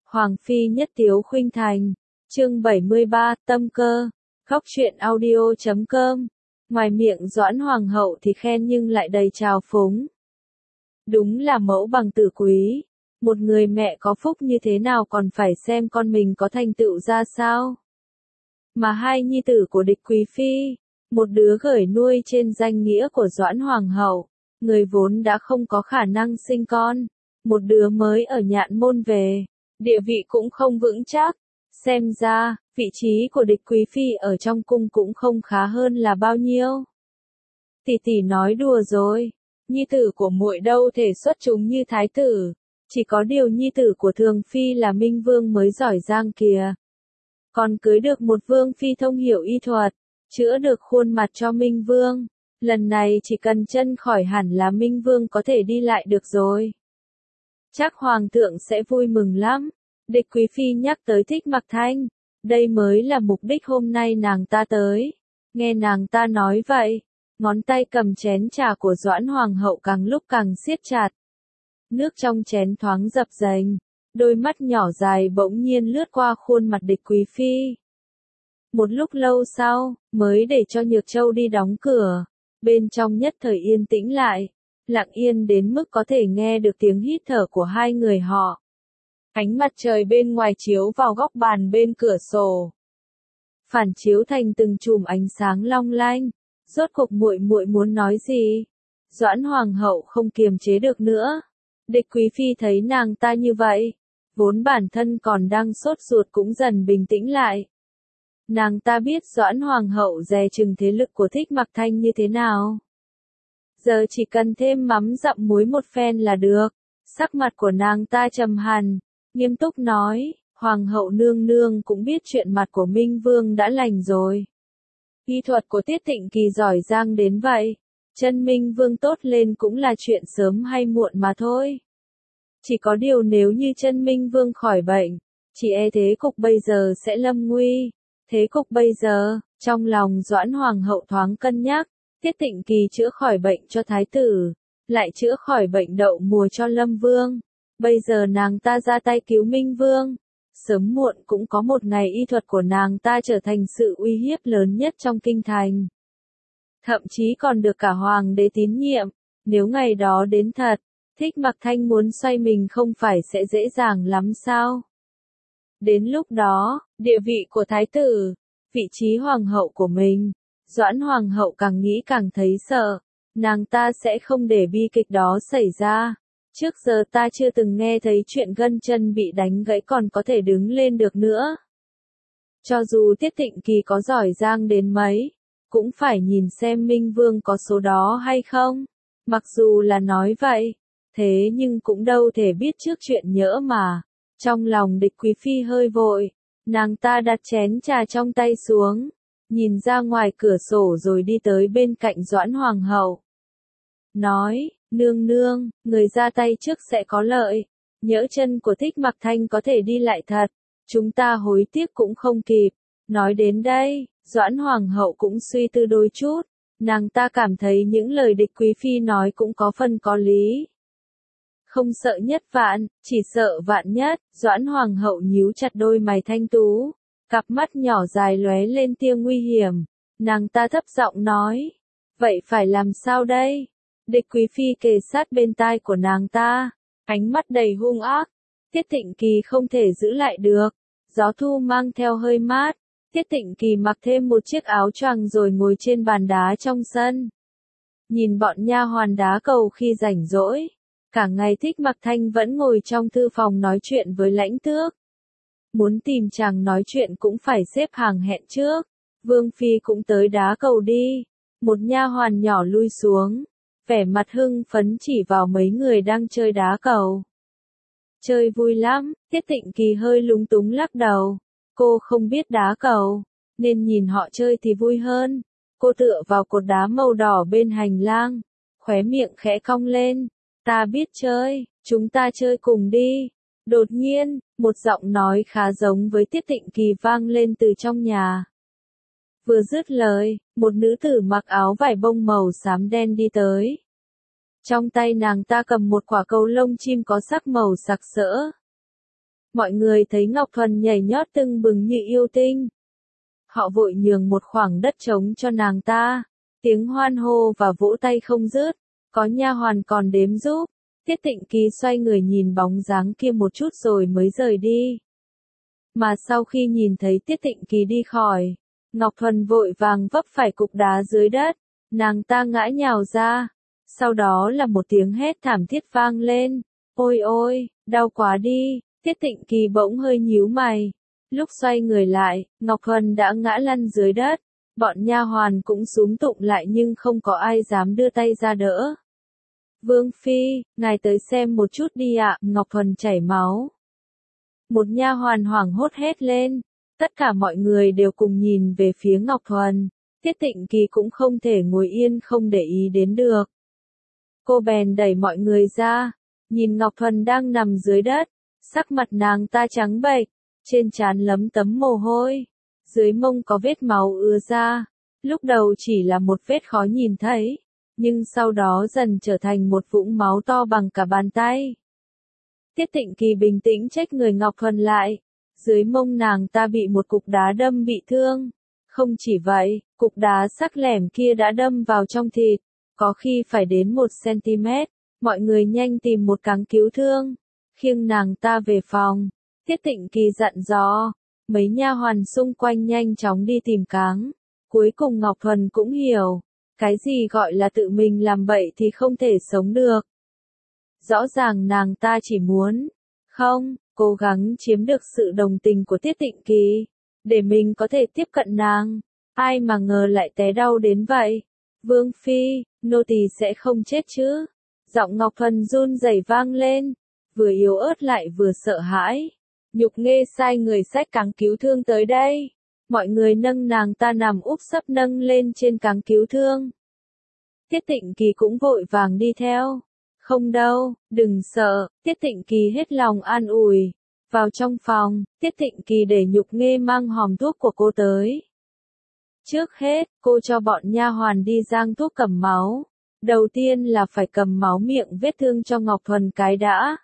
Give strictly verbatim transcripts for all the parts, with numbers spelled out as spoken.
Hoàng phi nhất tiếu khuynh thành. Chương bảy mươi ba, tâm cơ. Khóc chuyện audio chấm com. Ngoài miệng Doãn hoàng hậu thì khen nhưng lại đầy trào phúng. Đúng là mẫu bằng tử quý. Một người mẹ có phúc như thế nào còn phải xem con mình có thành tựu ra sao. Mà hai nhi tử của địch quý phi, một đứa gởi nuôi trên danh nghĩa của Doãn hoàng hậu, người vốn đã không có khả năng sinh con, một đứa mới ở nhạn môn về, địa vị cũng không vững chắc. Xem ra, vị trí của địch quý phi ở trong cung cũng không khá hơn là bao nhiêu. Tỷ tỷ nói đùa rồi, nhi tử của muội đâu thể xuất chúng như thái tử, chỉ có điều nhi tử của thường phi là Minh Vương mới giỏi giang kìa. Còn cưới được một vương phi thông hiểu y thuật, chữa được khuôn mặt cho Minh Vương, lần này chỉ cần chân khỏi hẳn là Minh Vương có thể đi lại được rồi. Chắc hoàng thượng sẽ vui mừng lắm. Địch quý phi nhắc tới Thích Mặc Thanh, đây mới là mục đích hôm nay nàng ta tới. Nghe nàng ta nói vậy, ngón tay cầm chén trà của Doãn hoàng hậu càng lúc càng siết chặt. Nước trong chén thoáng dập dềnh, đôi mắt nhỏ dài bỗng nhiên lướt qua khuôn mặt địch quý phi. Một lúc lâu sau, mới để cho Nhược Châu đi đóng cửa, bên trong nhất thời yên tĩnh lại, lặng yên đến mức có thể nghe được tiếng hít thở của hai người họ. Ánh mặt trời bên ngoài chiếu vào góc bàn bên cửa sổ, phản chiếu thành từng chùm ánh sáng long lanh. Rốt cuộc muội muội muốn nói gì? Doãn hoàng hậu không kiềm chế được nữa. Địch quý phi thấy nàng ta như vậy, vốn bản thân còn đang sốt ruột cũng dần bình tĩnh lại. Nàng ta biết Doãn hoàng hậu dè chừng thế lực của Thích Mặc Thanh như thế nào. Giờ chỉ cần thêm mắm dặm muối một phen là được. Sắc mặt của nàng ta trầm hẳn, nghiêm túc nói, hoàng hậu nương nương cũng biết chuyện mặt của Minh Vương đã lành rồi. Y thuật của Tiết Thịnh Kỳ giỏi giang đến vậy, chân Minh Vương tốt lên cũng là chuyện sớm hay muộn mà thôi. Chỉ có điều nếu như chân Minh Vương khỏi bệnh, chỉ e thế cục bây giờ sẽ lâm nguy. Thế cục bây giờ, trong lòng Doãn hoàng hậu thoáng cân nhắc, Tiết Thịnh Kỳ chữa khỏi bệnh cho thái tử, lại chữa khỏi bệnh đậu mùa cho Lâm Vương. Bây giờ nàng ta ra tay cứu Minh Vương, sớm muộn cũng có một ngày y thuật của nàng ta trở thành sự uy hiếp lớn nhất trong kinh thành. Thậm chí còn được cả hoàng đế tín nhiệm, nếu ngày đó đến thật, Thích Mặc Thanh muốn xoay mình không phải sẽ dễ dàng lắm sao? Đến lúc đó, địa vị của thái tử, vị trí hoàng hậu của mình, Doãn hoàng hậu càng nghĩ càng thấy sợ, nàng ta sẽ không để bi kịch đó xảy ra. Trước giờ ta chưa từng nghe thấy chuyện gân chân bị đánh gãy còn có thể đứng lên được nữa. Cho dù Tiết Thịnh Kỳ có giỏi giang đến mấy, cũng phải nhìn xem Minh Vương có số đó hay không. Mặc dù là nói vậy, thế nhưng cũng đâu thể biết trước chuyện nhỡ mà. Trong lòng địch quý phi hơi vội, nàng ta đặt chén trà trong tay xuống, nhìn ra ngoài cửa sổ rồi đi tới bên cạnh Doãn hoàng hậu. Nói, nương nương, người ra tay trước sẽ có lợi, nhỡ chân của Thích Mặc Thanh có thể đi lại thật, chúng ta hối tiếc cũng không kịp. Nói đến đây, Doãn hoàng hậu cũng suy tư đôi chút, nàng ta cảm thấy những lời địch quý phi nói cũng có phần có lý. Không sợ nhất vạn, chỉ sợ vạn nhất. Doãn hoàng hậu nhíu chặt đôi mày thanh tú, cặp mắt nhỏ dài lóe lên tia nguy hiểm, nàng ta thấp giọng nói, vậy phải làm sao đây? Địch quý phi kề sát bên tai của nàng ta, ánh mắt đầy hung ác. Tiết Thịnh Kỳ không thể giữ lại được, gió thu mang theo hơi mát. Tiết Thịnh Kỳ mặc thêm một chiếc áo choàng rồi ngồi trên bàn đá trong sân, nhìn bọn nha hoàn đá cầu khi rảnh rỗi. Cả ngày Thích Mặc Thanh vẫn ngồi trong thư phòng nói chuyện với lãnh tước. Muốn tìm chàng nói chuyện cũng phải xếp hàng hẹn trước. Vương phi cũng tới đá cầu đi. Một nha hoàn nhỏ lui xuống, vẻ mặt hưng phấn chỉ vào mấy người đang chơi đá cầu. Chơi vui lắm. Tiết Thịnh Kỳ hơi lúng túng lắc đầu. Cô không biết đá cầu, nên nhìn họ chơi thì vui hơn. Cô tựa vào cột đá màu đỏ bên hành lang, khóe miệng khẽ cong lên. Ta biết chơi, chúng ta chơi cùng đi. Đột nhiên, một giọng nói khá giống với Tiết Thịnh Kỳ vang lên từ trong nhà. Vừa dứt lời, một nữ tử mặc áo vải bông màu xám đen đi tới. Trong tay nàng ta cầm một quả cầu lông chim có sắc màu sặc sỡ. Mọi người thấy Ngọc Thuần nhảy nhót tưng bừng như yêu tinh. Họ vội nhường một khoảng đất trống cho nàng ta. Tiếng hoan hô và vỗ tay không dứt. Có nha hoàn còn đếm giúp. Tiết Tịnh Kỳ xoay người nhìn bóng dáng kia một chút rồi mới rời đi. Mà sau khi nhìn thấy Tiết Tịnh Kỳ đi khỏi, Ngọc Thuần vội vàng vấp phải cục đá dưới đất. Nàng ta ngã nhào ra. Sau đó là một tiếng hét thảm thiết vang lên. Ôi ôi, đau quá đi. Tiết Tịnh Kỳ bỗng hơi nhíu mày. Lúc xoay người lại, Ngọc Thuần đã ngã lăn dưới đất. Bọn nha hoàn cũng súm tụng lại nhưng không có ai dám đưa tay ra đỡ. Vương Phi, ngài tới xem một chút đi ạ, Ngọc Thuần chảy máu. Một nha hoàn hoảng hốt hét lên. Tất cả mọi người đều cùng nhìn về phía Ngọc Thuần. Tiết Tịnh Kỳ cũng không thể ngồi yên không để ý đến được. Cô bèn đẩy mọi người ra. Nhìn Ngọc Thuần đang nằm dưới đất. Sắc mặt nàng ta trắng bệch. Trên trán lấm tấm mồ hôi. Dưới mông có vết máu ứa ra. Lúc đầu chỉ là một vết khó nhìn thấy. Nhưng sau đó dần trở thành một vũng máu to bằng cả bàn tay. Tiết Tịnh Kỳ bình tĩnh trách người Ngọc Thuần lại. Dưới mông nàng ta bị một cục đá đâm bị thương. Không chỉ vậy, cục đá sắc lẻm kia đã đâm vào trong thịt. Có khi phải đến một xăng-ti-mét. Mọi người nhanh tìm một cáng cứu thương. Khiêng nàng ta về phòng. Tiết Tịnh Kỳ dặn dò. Mấy nha hoàn xung quanh nhanh chóng đi tìm cáng. Cuối cùng Ngọc Thuần cũng hiểu. Cái gì gọi là tự mình làm bậy thì không thể sống được. Rõ ràng nàng ta chỉ muốn, không, cố gắng chiếm được sự đồng tình của Tiết Tịnh Kỳ, để mình có thể tiếp cận nàng. Ai mà ngờ lại té đau đến vậy. Vương Phi, nô tỳ sẽ không chết chứ? Giọng Ngọc Thuần run rẩy vang lên, vừa yếu ớt lại vừa sợ hãi. Nhục Nghê sai người xách cáng cứu thương tới đây. Mọi người nâng nàng ta nằm úp sấp nâng lên trên cáng cứu thương. Tiết Tịnh Kỳ cũng vội vàng đi theo. Không đâu, đừng sợ, Tiết Tịnh Kỳ hết lòng an ủi. Vào trong phòng, Tiết Tịnh Kỳ để Nhục Nghê mang hòm thuốc của cô tới. Trước hết, cô cho bọn nha hoàn đi rang thuốc cầm máu. Đầu tiên là phải cầm máu miệng vết thương cho Ngọc Thuần cái đã.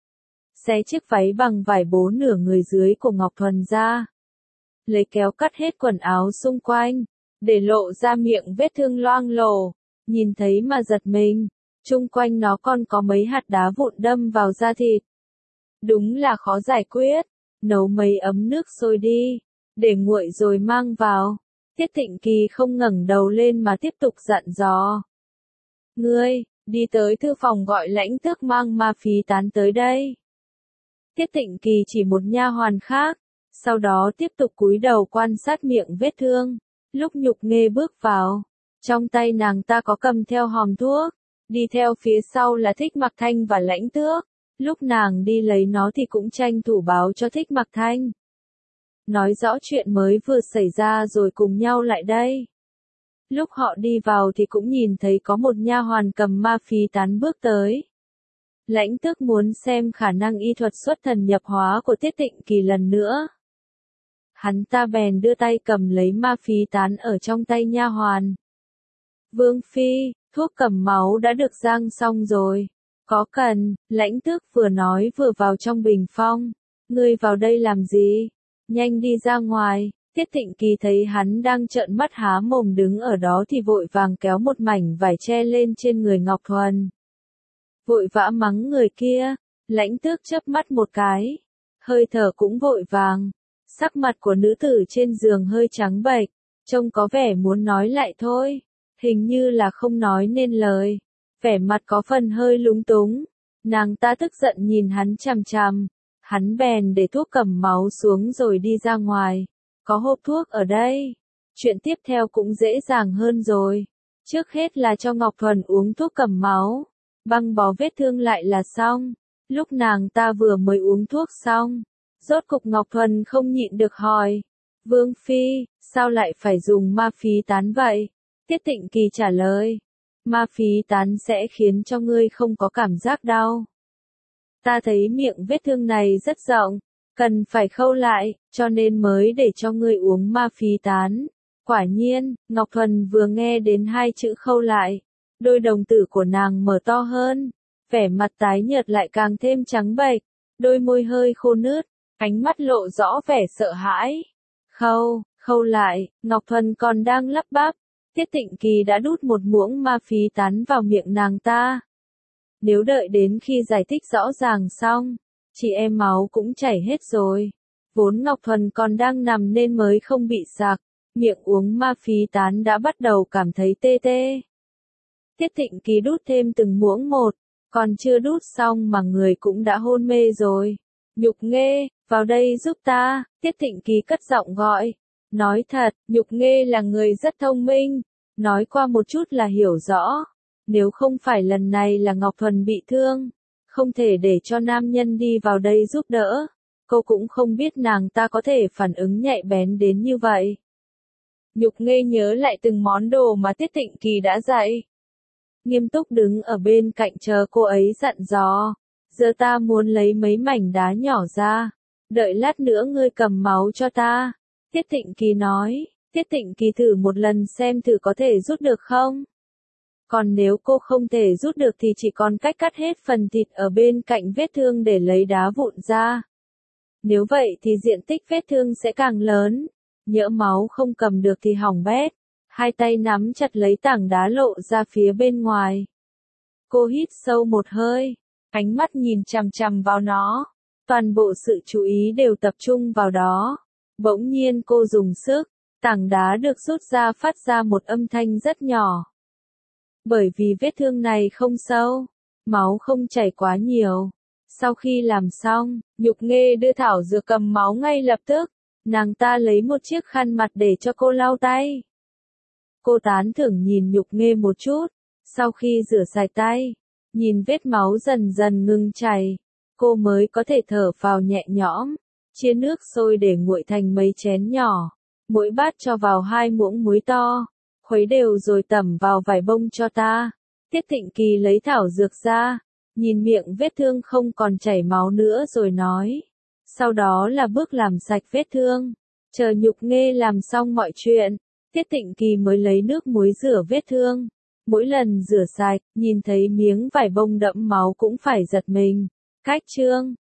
Xé chiếc váy bằng vải bố nửa người dưới của Ngọc Thuần ra. Lấy kéo cắt hết quần áo xung quanh, để lộ ra miệng vết thương loang lổ. Nhìn thấy mà giật mình, chung quanh nó còn có mấy hạt đá vụn đâm vào da thịt. Đúng là khó giải quyết, nấu mấy ấm nước sôi đi, để nguội rồi mang vào. Tiết Tịnh Kỳ không ngẩng đầu lên mà tiếp tục dặn dò. Ngươi, đi tới thư phòng gọi Lãnh Tước mang ma phí tán tới đây. Tiết Tịnh Kỳ chỉ một nha hoàn khác, sau đó tiếp tục cúi đầu quan sát miệng vết thương. Lúc Nhục Nghê bước vào, trong tay nàng ta có cầm theo hòm thuốc, đi theo phía sau là Thích Mặc Thanh và Lãnh Tước. Lúc nàng đi lấy nó thì cũng tranh thủ báo cho Thích Mặc Thanh. Nói rõ chuyện mới vừa xảy ra rồi cùng nhau lại đây. Lúc họ đi vào thì cũng nhìn thấy có một nha hoàn cầm ma phí tán bước tới. Lãnh Tước muốn xem khả năng y thuật xuất thần nhập hóa của Tiết Tịnh Kỳ lần nữa. Hắn ta bèn đưa tay cầm lấy ma phí tán ở trong tay nha hoàn. Vương Phi, thuốc cầm máu đã được rang xong rồi. Có cần, Lãnh Tước vừa nói vừa vào trong bình phong. Ngươi vào đây làm gì? Nhanh đi ra ngoài. Tiết Tịnh Kỳ thấy hắn đang trợn mắt há mồm đứng ở đó thì vội vàng kéo một mảnh vải che lên trên người Ngọc Thuần. Vội vã mắng người kia. Lãnh Tước chớp mắt một cái. Hơi thở cũng vội vàng. Sắc mặt của nữ tử trên giường hơi trắng bệch. Trông có vẻ muốn nói lại thôi. Hình như là không nói nên lời. Vẻ mặt có phần hơi lúng túng. Nàng ta tức giận nhìn hắn chằm chằm. Hắn bèn để thuốc cầm máu xuống rồi đi ra ngoài. Có hộp thuốc ở đây. Chuyện tiếp theo cũng dễ dàng hơn rồi. Trước hết là cho Ngọc Thuần uống thuốc cầm máu. Băng bó vết thương lại là xong. Lúc nàng ta vừa mới uống thuốc xong. Rốt cục Ngọc Thuần không nhịn được hỏi. Vương Phi, sao lại phải dùng ma phí tán vậy? Tiết Tịnh Kỳ trả lời. Ma phí tán sẽ khiến cho ngươi không có cảm giác đau. Ta thấy miệng vết thương này rất rộng, cần phải khâu lại, cho nên mới để cho ngươi uống ma phí tán. Quả nhiên, Ngọc Thuần vừa nghe đến hai chữ khâu lại, đôi đồng tử của nàng mở to hơn, vẻ mặt tái nhợt lại càng thêm trắng bệch, đôi môi hơi khô nứt, Ánh mắt lộ rõ vẻ sợ hãi. Khâu, khâu lại, Ngọc Thuần còn đang lắp bắp. Tiết Tịnh Kỳ đã đút một muỗng ma phí tán vào miệng nàng ta. Nếu đợi đến khi giải thích rõ ràng xong, chị em máu cũng chảy hết rồi. Vốn Ngọc Thuần còn đang nằm nên mới không bị sặc, miệng uống ma phí tán đã bắt đầu cảm thấy tê tê. Tiết Tịnh Kỳ đút thêm từng muỗng một, còn chưa đút xong mà người cũng đã hôn mê rồi. Nhục Nghê, vào đây giúp ta, Tiết Tịnh Kỳ cất giọng gọi. Nói thật, Nhục Nghê là người rất thông minh, nói qua một chút là hiểu rõ. Nếu không phải lần này là Ngọc Thuần bị thương, không thể để cho nam nhân đi vào đây giúp đỡ, cô cũng không biết nàng ta có thể phản ứng nhạy bén đến như vậy. Nhục Nghê nhớ lại từng món đồ mà Tiết Tịnh Kỳ đã dạy. Nghiêm túc đứng ở bên cạnh chờ cô ấy dặn dò. Giờ ta muốn lấy mấy mảnh đá nhỏ ra. Đợi lát nữa ngươi cầm máu cho ta. Tiết Tịnh Kỳ nói. Tiết Tịnh Kỳ thử một lần xem thử có thể rút được không. Còn nếu cô không thể rút được thì chỉ còn cách cắt hết phần thịt ở bên cạnh vết thương để lấy đá vụn ra. Nếu vậy thì diện tích vết thương sẽ càng lớn. Nhỡ máu không cầm được thì hỏng bét. Hai tay nắm chặt lấy tảng đá lộ ra phía bên ngoài. Cô hít sâu một hơi, ánh mắt nhìn chằm chằm vào nó. Toàn bộ sự chú ý đều tập trung vào đó. Bỗng nhiên cô dùng sức, tảng đá được rút ra phát ra một âm thanh rất nhỏ. Bởi vì vết thương này không sâu, máu không chảy quá nhiều. Sau khi làm xong, Nhục Nghê đưa thảo dược cầm máu ngay lập tức. Nàng ta lấy một chiếc khăn mặt để cho cô lau tay. Cô tán thưởng nhìn Nhục Nghê một chút. Sau khi rửa sạch tay, nhìn vết máu dần dần ngừng chảy, cô mới có thể thở phào nhẹ nhõm. Chia nước sôi để nguội thành mấy chén nhỏ. Mỗi bát cho vào hai muỗng muối to. Khuấy đều rồi tẩm vào vải bông cho ta. Tiết Tịnh Kỳ lấy thảo dược ra. Nhìn miệng vết thương không còn chảy máu nữa rồi nói. Sau đó là bước làm sạch vết thương. Chờ Nhục Nghê làm xong mọi chuyện, Tiết Tịnh Kỳ mới lấy nước muối rửa vết thương. Mỗi lần rửa sạch, nhìn thấy miếng vải bông đẫm máu cũng phải giật mình. Cách chương